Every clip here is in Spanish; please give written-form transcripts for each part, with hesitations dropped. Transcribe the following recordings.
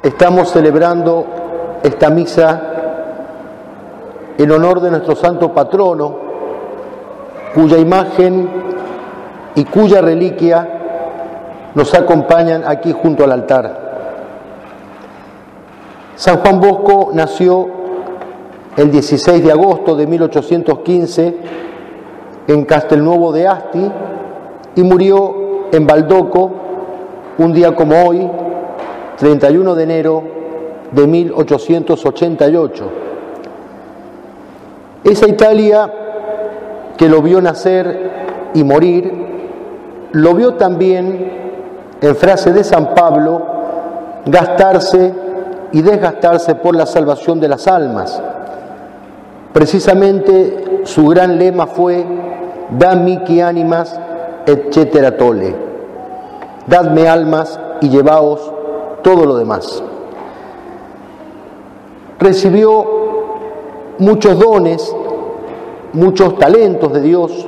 Estamos celebrando esta misa en honor de nuestro santo patrono, cuya imagen y cuya reliquia nos acompañan aquí junto al altar. San Juan Bosco nació el 16 de agosto de 1815 en Castelnuovo de Asti y murió en Baldoco un día como hoy, 31 de enero de 1888. Esa Italia que lo vio nacer y morir, lo vio también, en frase de San Pablo, gastarse y desgastarse por la salvación de las almas. Precisamente su gran lema fue «Da mihi animas et cetera tole», «Dadme almas y llevaos todo lo demás». Recibió muchos dones, muchos talentos de Dios,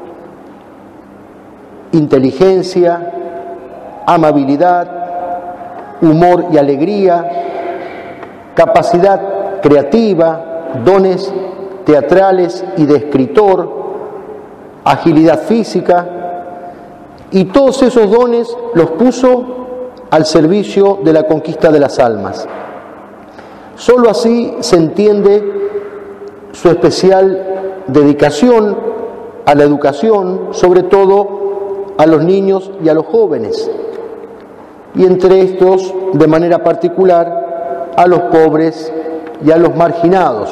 inteligencia, amabilidad, humor y alegría, capacidad creativa, dones teatrales y de escritor, agilidad física, y todos esos dones los puso al servicio de la conquista de las almas. Solo así se entiende su especial dedicación a la educación, sobre todo a los niños y a los jóvenes, y entre estos, de manera particular, a los pobres y a los marginados.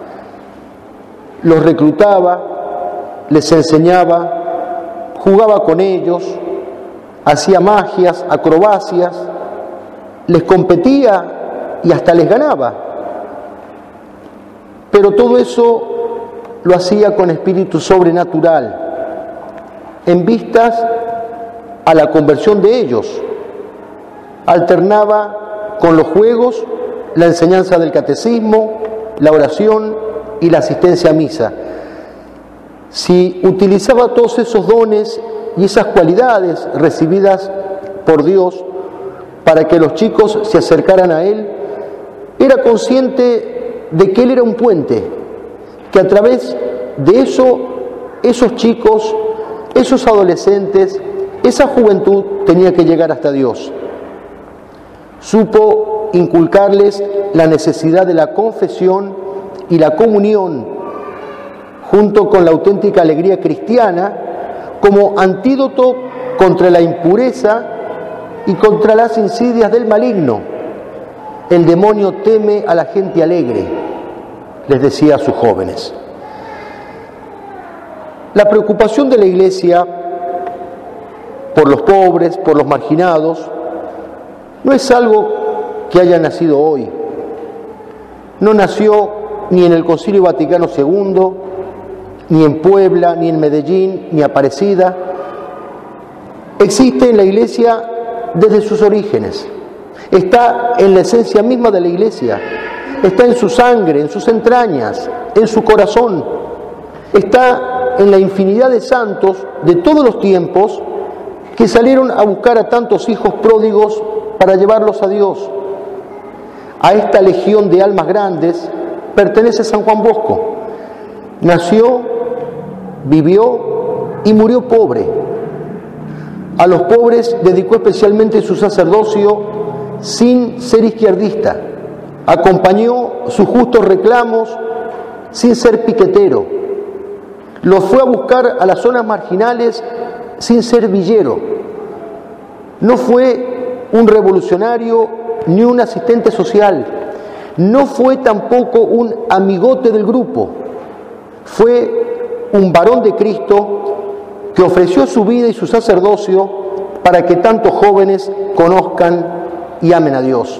Los reclutaba, les enseñaba, jugaba con ellos, hacía magias, acrobacias, les competía y hasta les ganaba. Pero todo eso lo hacía con espíritu sobrenatural, en vistas a la conversión de ellos. Alternaba con los juegos la enseñanza del catecismo, la oración y la asistencia a misa. Si utilizaba todos esos dones y esas cualidades recibidas por Dios para que los chicos se acercaran a Él, era consciente de que Él era un puente, que a través de eso, esos chicos, esos adolescentes, esa juventud tenía que llegar hasta Dios. Supo inculcarles la necesidad de la confesión y la comunión, junto con la auténtica alegría cristiana, como antídoto contra la impureza y contra las insidias del maligno. El demonio teme a la gente alegre, les decía a sus jóvenes. La preocupación de la Iglesia por los pobres, por los marginados, no es algo que haya nacido hoy. No nació ni en el Concilio Vaticano II, ni en Puebla, ni en Medellín, ni Aparecida. Existe en la Iglesia desde sus orígenes. Está en la esencia misma de la Iglesia. Está en su sangre, en sus entrañas, en su corazón. Está en la infinidad de santos de todos los tiempos que salieron a buscar a tantos hijos pródigos para llevarlos a Dios. A esta legión de almas grandes pertenece San Juan Bosco. Nació, vivió y murió pobre. A los pobres dedicó especialmente su sacerdocio sin ser izquierdista. Acompañó sus justos reclamos sin ser piquetero. Los fue a buscar a las zonas marginales sin ser villero. No fue un revolucionario ni un asistente social. No fue tampoco un amigote del grupo. Fue un varón de Cristo que ofreció su vida y su sacerdocio para que tantos jóvenes conozcan y amen a Dios.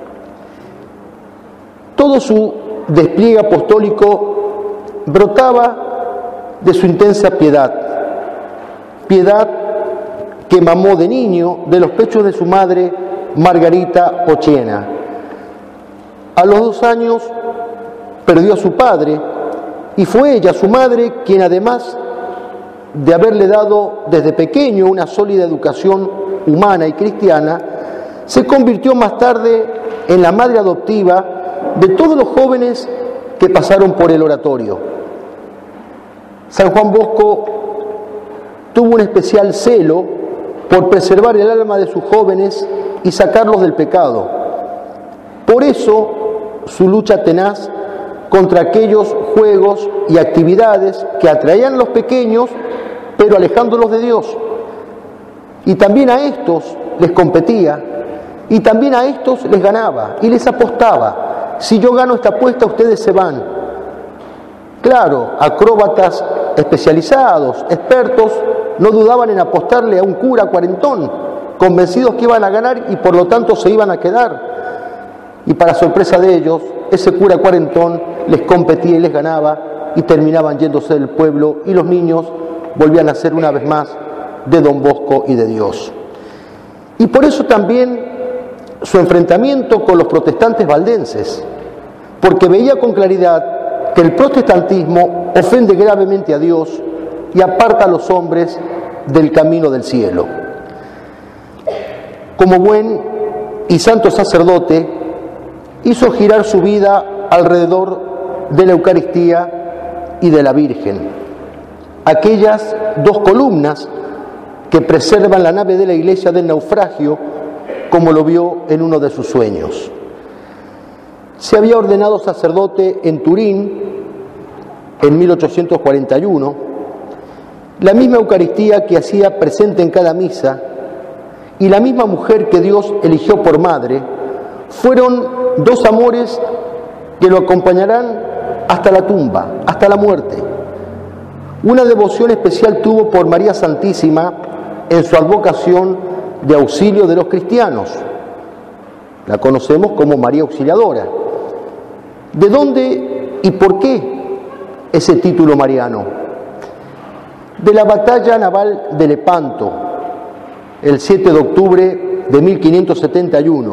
Todo su despliegue apostólico brotaba de su intensa piedad, piedad que mamó de niño de los pechos de su madre Margarita Ochiena. A los 2 años perdió a su padre y fue ella, su madre, quien además de haberle dado desde pequeño una sólida educación humana y cristiana, se convirtió más tarde en la madre adoptiva de todos los jóvenes que pasaron por el oratorio. San Juan Bosco tuvo un especial celo por preservar el alma de sus jóvenes y sacarlos del pecado. Por eso su lucha tenaz contra aquellos juegos y actividades que atraían a los pequeños, pero alejándolos de Dios. Y también a estos les competía, y también a estos les ganaba, y les apostaba: si yo gano esta apuesta, ustedes se van. Claro, acróbatas especializados, expertos, no dudaban en apostarle a un cura cuarentón, convencidos que iban a ganar y por lo tanto se iban a quedar. Y para sorpresa de ellos, ese cura cuarentón les competía y les ganaba, y terminaban yéndose del pueblo, y los niños volvían a ser una vez más de Don Bosco y de Dios. Y por eso también su enfrentamiento con los protestantes valdenses, porque veía con claridad que el protestantismo ofende gravemente a Dios y aparta a los hombres del camino del cielo. Como buen y santo sacerdote, hizo girar su vida alrededor de la Eucaristía y de la Virgen, aquellas dos columnas que preservan la nave de la iglesia del naufragio, como lo vio en uno de sus sueños. Se había ordenado sacerdote en Turín en 1841, la misma Eucaristía que hacía presente en cada misa y la misma mujer que Dios eligió por madre, fueron dos amores que lo acompañarán hasta la tumba, hasta la muerte. Una devoción especial tuvo por María Santísima en su advocación de auxilio de los cristianos. La conocemos como María Auxiliadora. ¿De dónde y por qué ese título mariano? De la batalla naval de Lepanto, el 7 de octubre de 1571.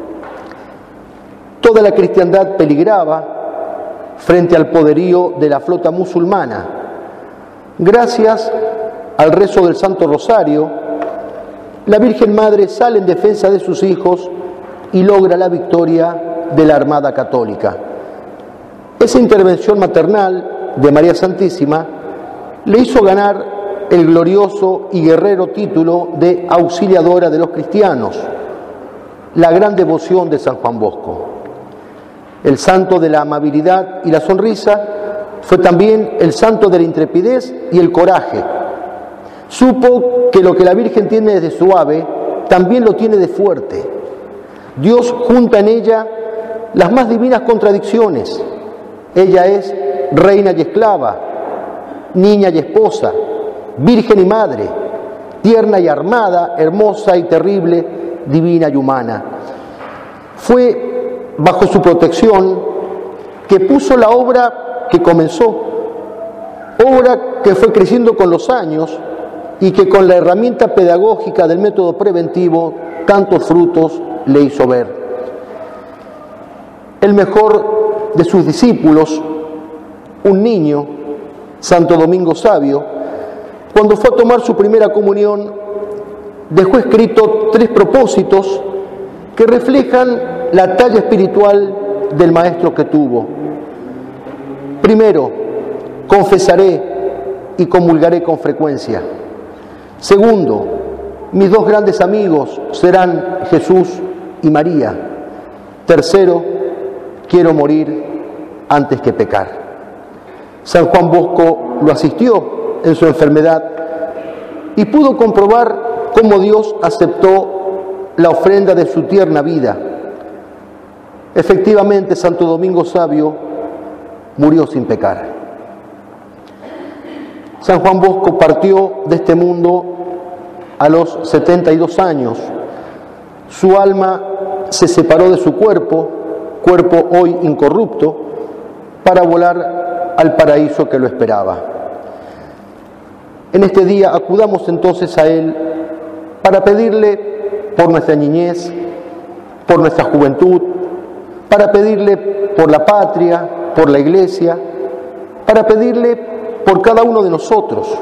Toda la cristiandad peligraba frente al poderío de la flota musulmana. Gracias al rezo del Santo Rosario, la Virgen Madre sale en defensa de sus hijos y logra la victoria de la Armada Católica. Esa intervención maternal de María Santísima le hizo ganar el glorioso y guerrero título de Auxiliadora de los cristianos, la gran devoción de San Juan Bosco. El santo de la amabilidad y la sonrisa fue también el santo de la intrepidez y el coraje. Supo que lo que la Virgen tiene de suave, también lo tiene de fuerte. Dios junta en ella las más divinas contradicciones. Ella es reina y esclava, niña y esposa, virgen y madre, tierna y armada, hermosa y terrible, divina y humana. Fue bajo su protección que puso la obra que comenzó, obra que fue creciendo con los años y que con la herramienta pedagógica del método preventivo tantos frutos le hizo ver. El mejor de sus discípulos, un niño, Santo Domingo Savio, cuando fue a tomar su primera comunión, dejó escrito 3 propósitos que reflejan la talla espiritual del maestro que tuvo. Primero, confesaré y comulgaré con frecuencia. Segundo, mis 2 grandes amigos serán Jesús y María. Tercero, quiero morir antes que pecar. San Juan Bosco lo asistió en su enfermedad y pudo comprobar cómo Dios aceptó la ofrenda de su tierna vida. Efectivamente, Santo Domingo Savio murió sin pecar. San Juan Bosco partió de este mundo a los 72 años. Su alma se separó de su cuerpo hoy incorrupto, para volar al paraíso que lo esperaba. En este día acudamos entonces a Él para pedirle por nuestra niñez, por nuestra juventud, para pedirle por la patria, por la Iglesia, para pedirle por cada uno de nosotros.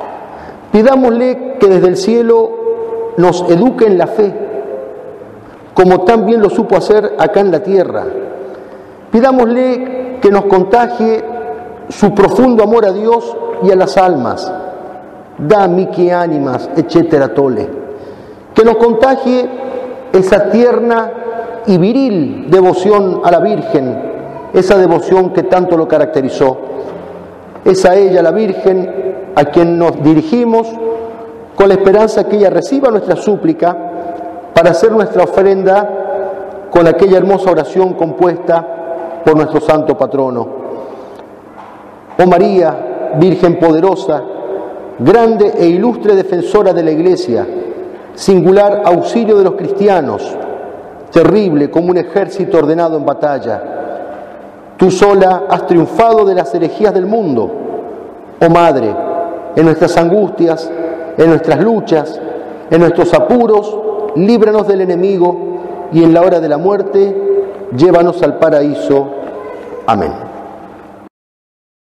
Pidámosle que desde el cielo nos eduque en la fe, como tan bien lo supo hacer acá en la tierra. Pidámosle que nos contagie su profundo amor a Dios y a las almas. Da mihi ánimas, etcétera, tole. Que nos contagie esa tierna y viril devoción a la Virgen, esa devoción que tanto lo caracterizó. Es a ella, la Virgen, a quien nos dirigimos con la esperanza que ella reciba nuestra súplica para hacer nuestra ofrenda con aquella hermosa oración compuesta por nuestro santo patrono. Oh María, Virgen poderosa, grande e ilustre defensora de la Iglesia, singular auxilio de los cristianos, terrible como un ejército ordenado en batalla. Tú sola has triunfado de las herejías del mundo. Oh Madre, en nuestras angustias, en nuestras luchas, en nuestros apuros, líbranos del enemigo y en la hora de la muerte, llévanos al paraíso. Amén.